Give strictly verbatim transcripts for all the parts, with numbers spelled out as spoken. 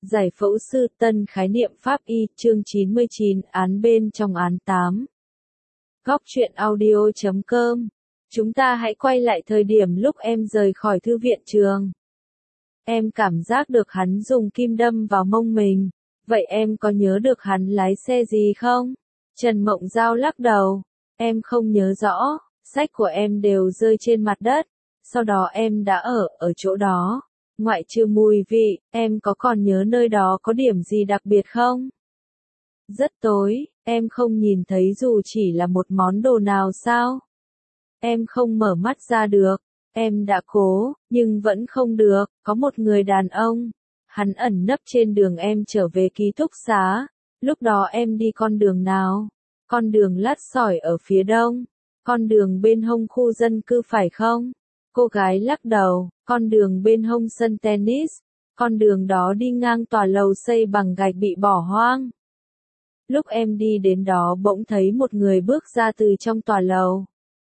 Giải phẫu sư Tân khái niệm pháp y, chương chín mươi chín, án bên trong án tám. Góc truyện audio chấm com. Chúng ta hãy quay lại thời điểm lúc em rời khỏi thư viện trường. Em cảm giác được hắn dùng kim đâm vào mông mình. Vậy em có nhớ được hắn lái xe gì không? Trần Mộng Giao lắc đầu. Em không nhớ rõ, sách của em đều rơi trên mặt đất. Sau đó em đã ở, ở chỗ đó. Ngoại trừ mùi vị, em có còn nhớ nơi đó có điểm gì đặc biệt không? Rất tối, em không nhìn thấy dù chỉ là một món đồ nào sao? Em không mở mắt ra được, em đã cố, nhưng vẫn không được, có một người đàn ông. Hắn ẩn nấp trên đường em trở về ký túc xá. Lúc đó em đi con đường nào? Con đường lát sỏi ở phía đông. Con đường bên hông khu dân cư phải không? Cô gái lắc đầu, con đường bên hông sân tennis, con đường đó đi ngang tòa lầu xây bằng gạch bị bỏ hoang. Lúc em đi đến đó bỗng thấy một người bước ra từ trong tòa lầu.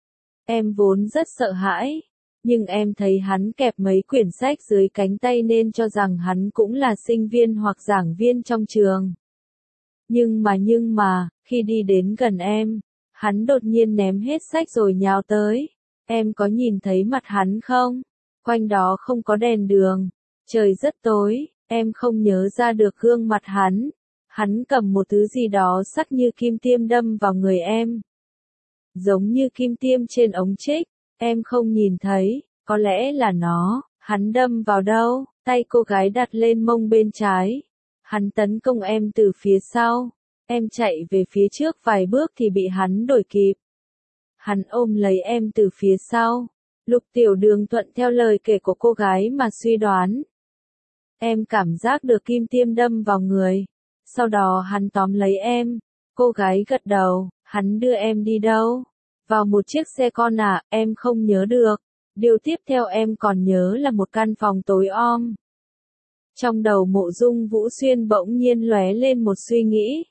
Em vốn rất sợ hãi, nhưng em thấy hắn kẹp mấy quyển sách dưới cánh tay nên cho rằng hắn cũng là sinh viên hoặc giảng viên trong trường. Nhưng mà nhưng mà, khi đi đến gần em, hắn đột nhiên ném hết sách rồi nhào tới. Em có nhìn thấy mặt hắn không? Quanh đó không có đèn đường. Trời rất tối, em không nhớ ra được gương mặt hắn. Hắn cầm một thứ gì đó sắc như kim tiêm đâm vào người em. Giống như kim tiêm trên ống trích, em không nhìn thấy, có lẽ là nó. Hắn đâm vào đâu? Tay cô gái đặt lên mông bên trái. Hắn tấn công em từ phía sau. Em chạy về phía trước vài bước thì bị hắn đuổi kịp. Hắn ôm lấy em từ phía sau. Lục Tiểu Đường thuận theo lời kể của cô gái mà suy đoán. Em cảm giác được kim tiêm đâm vào người. Sau đó hắn tóm lấy em. Cô gái gật đầu. Hắn đưa em đi đâu? Vào một chiếc xe con à, em không nhớ được. Điều tiếp theo em còn nhớ là một căn phòng tối om. Trong đầu Mộ Dung Vũ Xuyên bỗng nhiên lóe lên một suy nghĩ.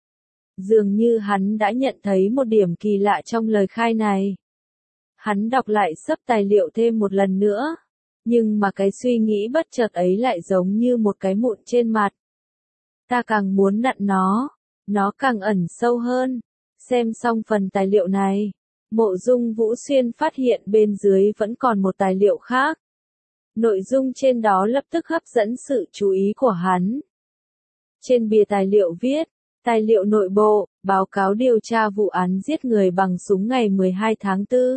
Dường như hắn đã nhận thấy một điểm kỳ lạ trong lời khai này. Hắn đọc lại xấp tài liệu thêm một lần nữa. Nhưng mà cái suy nghĩ bất chợt ấy lại giống như một cái mụn trên mặt. Ta càng muốn nặn nó, nó càng ẩn sâu hơn. Xem xong phần tài liệu này, Mộ Dung Vũ Xuyên phát hiện bên dưới vẫn còn một tài liệu khác. Nội dung trên đó lập tức hấp dẫn sự chú ý của hắn. Trên bìa tài liệu viết, tài liệu nội bộ, báo cáo điều tra vụ án giết người bằng súng ngày mười hai tháng tư.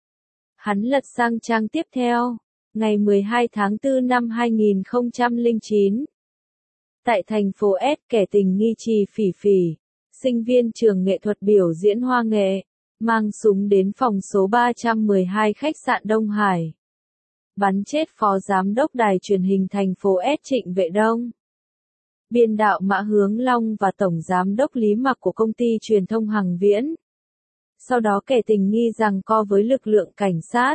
Hắn lật sang trang tiếp theo, ngày mười hai tháng tư năm hai nghìn không trăm lẻ chín. Tại thành phố S, kẻ tình nghi Trì Phỉ Phỉ, sinh viên trường nghệ thuật biểu diễn hoa nghệ, mang súng đến phòng số ba trăm mười hai khách sạn Đông Hải. Bắn chết phó giám đốc đài truyền hình thành phố S Trịnh Vệ Đông. Biên đạo Mã Hướng Long và tổng giám đốc Lý Mặc của công ty truyền thông Hằng Viễn. Sau đó kẻ tình nghi giằng co với lực lượng cảnh sát.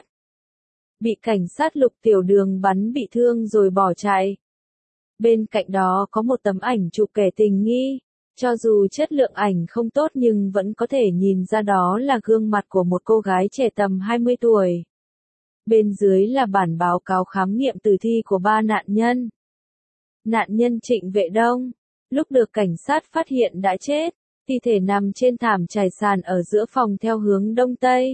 Bị cảnh sát Lục Tiểu Đường bắn bị thương rồi bỏ chạy. Bên cạnh đó có một tấm ảnh chụp kẻ tình nghi. Cho dù chất lượng ảnh không tốt nhưng vẫn có thể nhìn ra đó là gương mặt của một cô gái trẻ tầm hai mươi tuổi. Bên dưới là bản báo cáo khám nghiệm tử thi của ba nạn nhân. Nạn nhân Trịnh Vệ Đông, lúc được cảnh sát phát hiện đã chết, thi thể nằm trên thảm trải sàn ở giữa phòng theo hướng đông tây.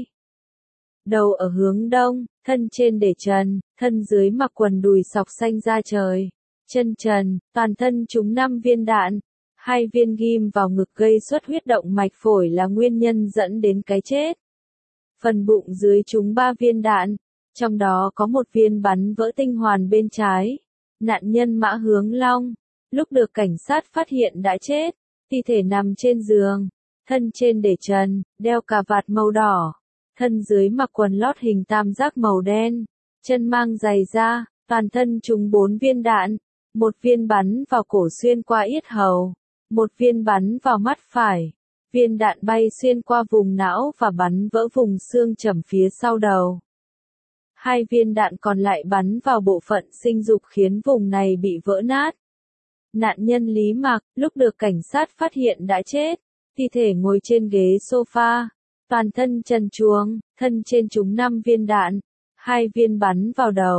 Đầu ở hướng đông, thân trên để trần, thân dưới mặc quần đùi sọc xanh da trời, chân trần, toàn thân trúng năm viên đạn, hai viên ghim vào ngực gây xuất huyết động mạch phổi là nguyên nhân dẫn đến cái chết. Phần bụng dưới trúng ba viên đạn, trong đó có một viên bắn vỡ tinh hoàn bên trái. Nạn nhân Mã Hướng Long, lúc được cảnh sát phát hiện đã chết, thi thể nằm trên giường, thân trên để trần, đeo cà vạt màu đỏ, thân dưới mặc quần lót hình tam giác màu đen, chân mang giày da, toàn thân trúng bốn viên đạn, một viên bắn vào cổ xuyên qua yết hầu, một viên bắn vào mắt phải, viên đạn bay xuyên qua vùng não và bắn vỡ vùng xương chẩm phía sau đầu. Hai viên đạn còn lại bắn vào bộ phận sinh dục khiến vùng này bị vỡ nát. Nạn nhân Lý Mặc, lúc được cảnh sát phát hiện đã chết, thi thể ngồi trên ghế sofa, toàn thân trần truồng, thân trên trúng năm viên đạn, hai viên bắn vào đầu,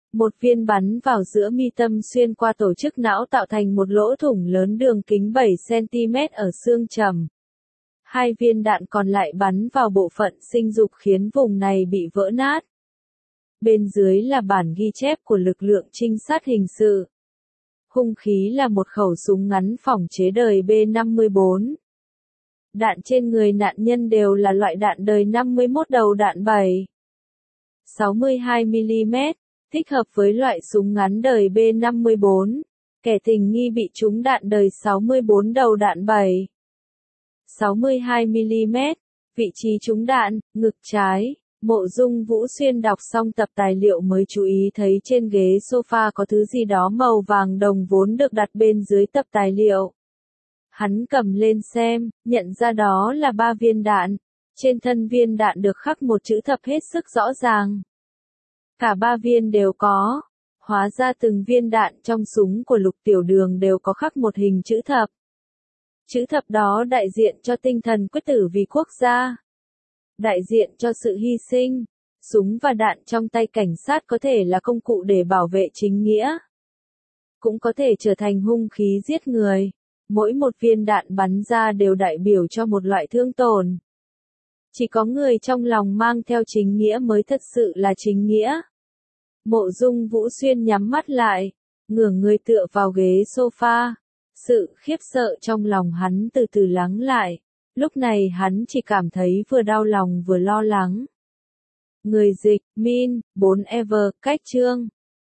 Một viên bắn vào giữa mi tâm xuyên qua tổ chức não tạo thành một lỗ thủng lớn đường kính bảy xăng ti mét ở xương trầm. Hai viên đạn còn lại bắn vào bộ phận sinh dục khiến vùng này bị vỡ nát. Bên dưới là bản ghi chép của lực lượng trinh sát hình sự. Hung khí là một khẩu súng ngắn phỏng chế đời B năm mươi bốn. Đạn trên người nạn nhân đều là loại đạn đời năm mươi mốt đầu đạn bảy sáu mươi hai mi li mét, thích hợp với loại súng ngắn đời B năm mươi bốn. Kẻ tình nghi bị trúng đạn đời sáu mươi bốn đầu đạn bảy sáu mươi hai mi li mét, vị trí trúng đạn, ngực trái. Mộ Dung Vũ Xuyên đọc xong tập tài liệu mới chú ý thấy trên ghế sofa có thứ gì đó màu vàng đồng vốn được đặt bên dưới tập tài liệu. Hắn cầm lên xem, nhận ra đó là ba viên đạn. Trên thân viên đạn được khắc một chữ thập hết sức rõ ràng. Cả ba viên đều có. Hóa ra từng viên đạn trong súng của Lục Tiểu Đường đều có khắc một hình chữ thập. Chữ thập đó đại diện cho tinh thần quyết tử vì quốc gia. Đại diện cho sự hy sinh. Súng và đạn trong tay cảnh sát có thể là công cụ để bảo vệ chính nghĩa. Cũng có thể trở thành hung khí giết người. Mỗi một viên đạn bắn ra đều đại biểu cho một loại thương tổn. Chỉ có người trong lòng mang theo chính nghĩa mới thật sự là chính nghĩa. Mộ Dung Vũ Xuyên nhắm mắt lại, ngửa người tựa vào ghế sofa. Sự khiếp sợ trong lòng hắn từ từ lắng lại. Lúc này hắn chỉ cảm thấy vừa đau lòng vừa lo lắng. Người dịch, Min, bốn Ever, cách chương.